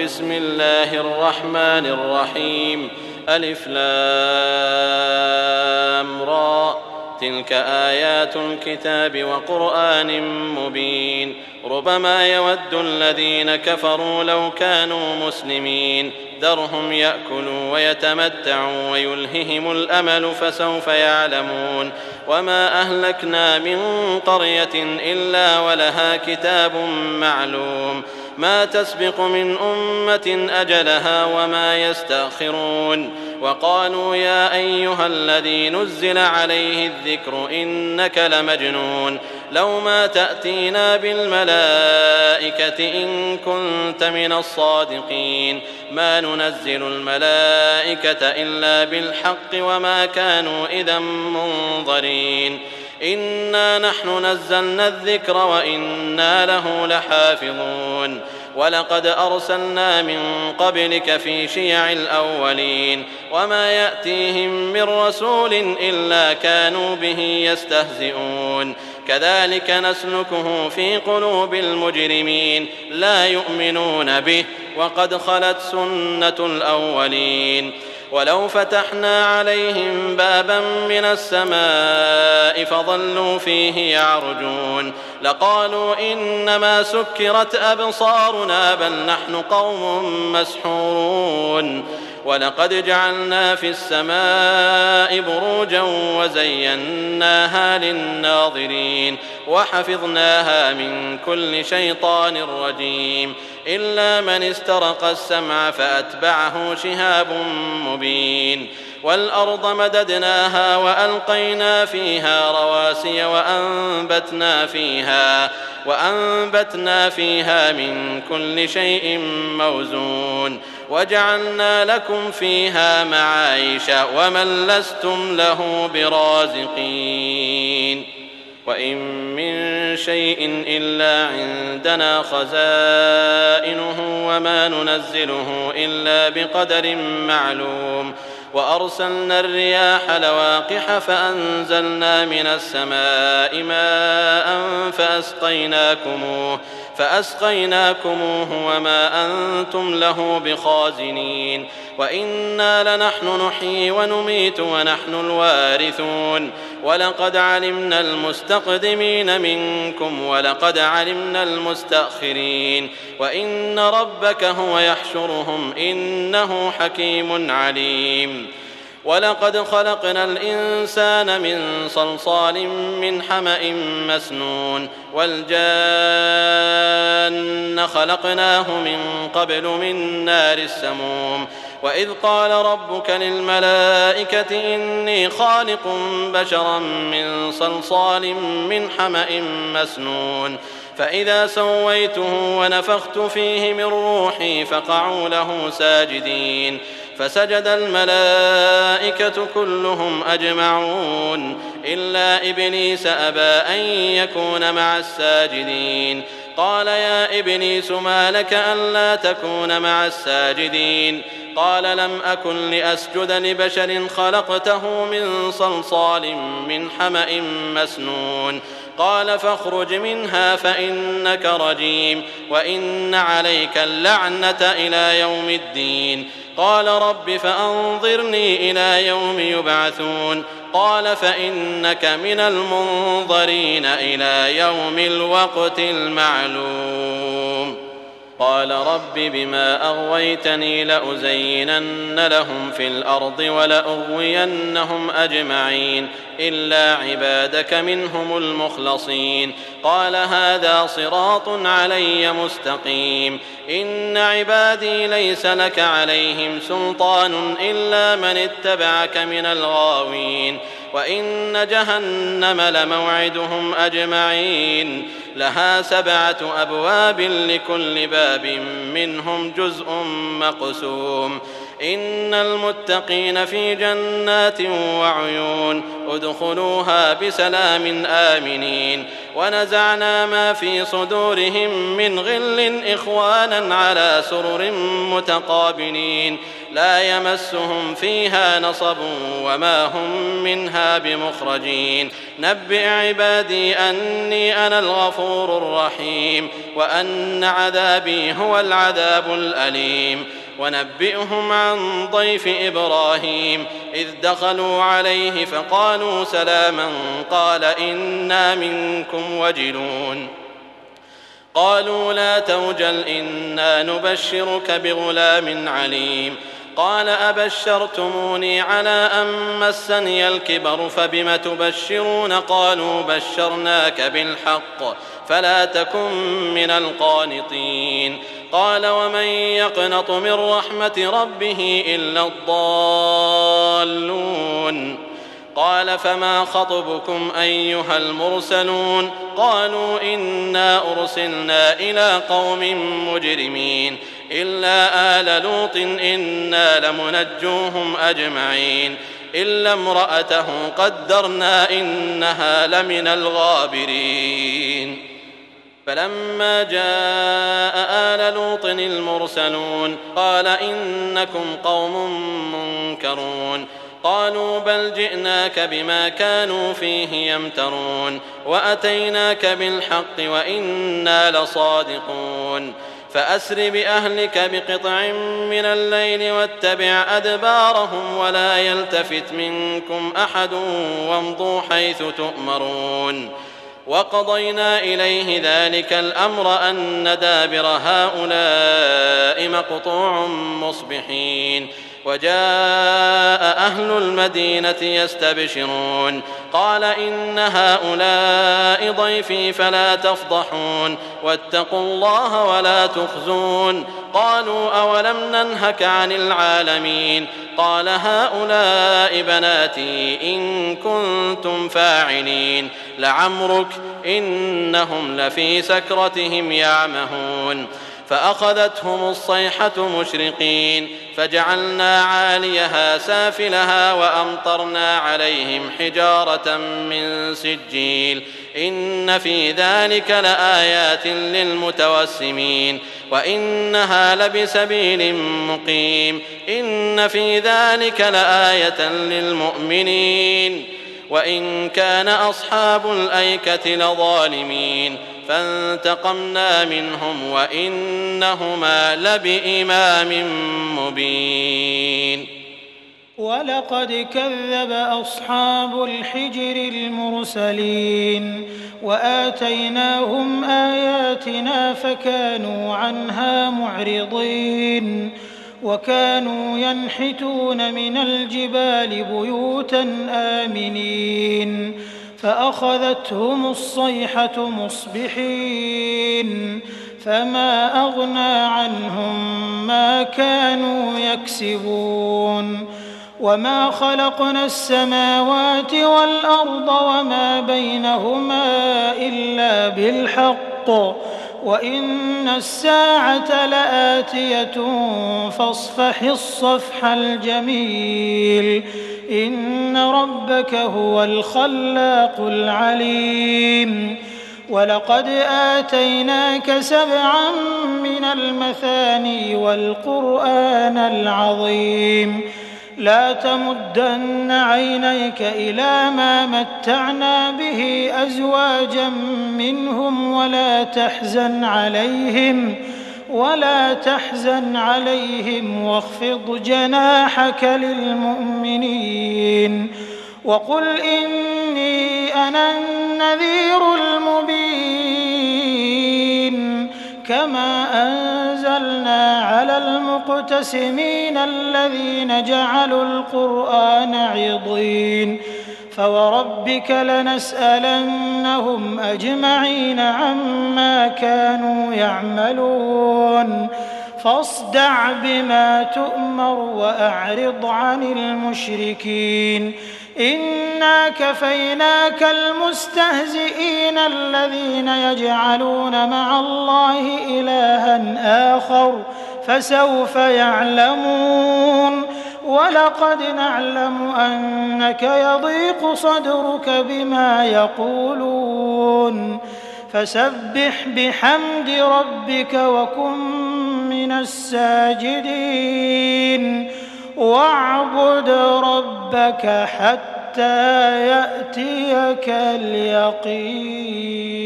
بسم الله الرحمن الرحيم ألف لام را تلك آيات الكتاب وقرآن مبين ربما يود الذين كفروا لو كانوا مسلمين ذرهم يأكلوا ويتمتعوا ويلههم الأمل فسوف يعلمون وما أهلكنا من قرية إلا ولها كتاب معلوم ما تسبق من أمة أجلها وما يستأخرون وقالوا يا أيها الذي نزل عليه الذكر إنك لمجنون لو ما تأتينا بالملائكة إن كنت من الصادقين ما ننزل الملائكة إلا بالحق وما كانوا إذا منظرين إنا نحن نزلنا الذكر وإنا له لحافظون ولقد أرسلنا من قبلك في شيع الأولين وما يأتيهم من رسول إلا كانوا به يستهزئون كذلك نسلكه في قلوب المجرمين لا يؤمنون به وقد خلت سنة الأولين ولو فتحنا عليهم بابا من السماء فظلوا فيه يعرجون لقالوا إنما سكرت أبصارنا بل نحن قوم مسحورون ولقد جعلنا في السماء بروجا وزيناها للناظرين وحفظناها من كل شيطان رجيم إلا من استرق السمع فأتبعه شهاب مبين والأرض مددناها وألقينا فيها رواسي وأنبتنا فيها من كل شيء موزون وجعلنا لكم فيها معايش ومن لستم له برازقين وإن من شيء إلا عندنا خزائنه وما ننزله إلا بقدر معلوم وأرسلنا الرياح لواقح فأنزلنا من السماء ماء فأسقيناكموه وما أنتم له بخازنين وإنا لنحن نحيي ونميت ونحن الوارثون ولقد علمنا المستقدمين منكم ولقد علمنا المستأخرين وإن ربك هو يحشرهم إنه حكيم عليم ولقد خلقنا الإنسان من صلصال من حمأ مسنون والجان خلقناه من قبل من نار السموم وإذ قال ربك للملائكة إني خالق بشرا من صلصال من حمأ مسنون فإذا سويته ونفخت فيه من روحي فقعوا له ساجدين فسجد الملائكة كلهم أجمعون إلا إبليس أبى أن يكون مع الساجدين قال يا إبليس ما لك ألا تكون مع الساجدين قال لم أكن لأسجد لبشر خلقته من صلصال من حمأ مسنون قال فاخرج منها فإنك رجيم وإن عليك اللعنة إلى يوم الدين قال رب فأنظرني إلى يوم يبعثون قال فإنك من المنظرين إلى يوم الوقت المعلوم قال رب بما أغويتني لأزينن لهم في الأرض ولأغوينهم أجمعين إلا عبادك منهم المخلصين قال هذا صراط علي مستقيم إن عبادي ليس لك عليهم سلطان إلا من اتبعك من الغاوين وإن جهنم لموعدهم أجمعين لها 7 أبواب لكل باب منهم جزء مقسوم إن المتقين في جنات وعيون ادخلوها بسلام آمنين ونزعنا ما في صدورهم من غل إخوانا على سرر متقابلين لا يمسهم فيها نصب وما هم منها بمخرجين نبئ عبادي أني أنا الغفور الرحيم وأن عذابي هو العذاب الأليم ونبئهم عن ضيف إبراهيم إذ دخلوا عليه فقالوا سلاما قال إنا منكم وجلون قالوا لا توجل إنا نبشرك بغلام عليم قال أبشرتموني على أن مسني الكبر فبم تبشرون قالوا بشرناك بالحق فلا تكن من القانطين قال ومن يقنط من رحمة ربه إلا الضالون قال فما خطبكم أيها المرسلون قالوا إنا أرسلنا إلى قوم مجرمين إلا آل لوط إنا لمنجوهم أجمعين إلا امرأته قدرنا إنها لمن الغابرين فلما جاء آل لوط المرسلون قال إنكم قوم منكرون قالوا بل جئناك بما كانوا فيه يمترون وأتيناك بالحق وإنا لصادقون فأسر بأهلك بقطع من الليل واتبع أدبارهم ولا يلتفت منكم أحد وامضوا حيث تؤمرون وقضينا إليه ذلك الأمر أن دابر هؤلاء مقطوع مصبحين وجاء أهل المدينة يستبشرون قال إن هؤلاء ضيفي فلا تفضحون واتقوا الله ولا تخزون قالوا أولم ننهك عن العالمين قال هؤلاء بناتي إن كنتم فاعلين لعمرك إنهم لفي سكرتهم يعمهون فأخذتهم الصيحة مشرقين فجعلنا عاليها سافلها وأمطرنا عليهم حجارة من سجيل إن في ذلك لآيات للمتوسمين وإنها لبسبيل مقيم إن في ذلك لآية للمؤمنين وإن كان أصحاب الأيكة لظالمين فانتقمنا منهم وإنهما لبإمام مبين ولقد كذب أصحاب الحجر المرسلين وآتيناهم آياتنا فكانوا عنها معرضين وكانوا ينحتون من الجبال بيوتا آمنين فأخذتهم الصيحة مصبحين فما أغنى عنهم ما كانوا يكسبون وما خلقنا السماوات والأرض وما بينهما إلا بالحق وإن الساعة لآتية فاصفح الصفح الجميل إن ربك هو الخلاق العليم ولقد آتيناك 7 من المثاني والقرآن العظيم لا تمدن عينيك إلى ما متعنا به أزواجا منهم ولا تحزن عليهم واخفض جناحك للمؤمنين وقل إني أنا النذير المبين كما أنزلنا على المقتسمين الذين جعلوا القرآن عضين فوربك لنسألنهم أجمعين عما كانوا يعملون فاصدع بما تؤمر وأعرض عن المشركين إنا كفيناك المستهزئين الذين يجعلون مع الله إلها آخر فسوف يعلمون ولقد نعلم أنك يضيق صدرك بما يقولون فسبح بحمد ربك وكن من الساجدين واعبد ربك حتى يأتيك اليقين.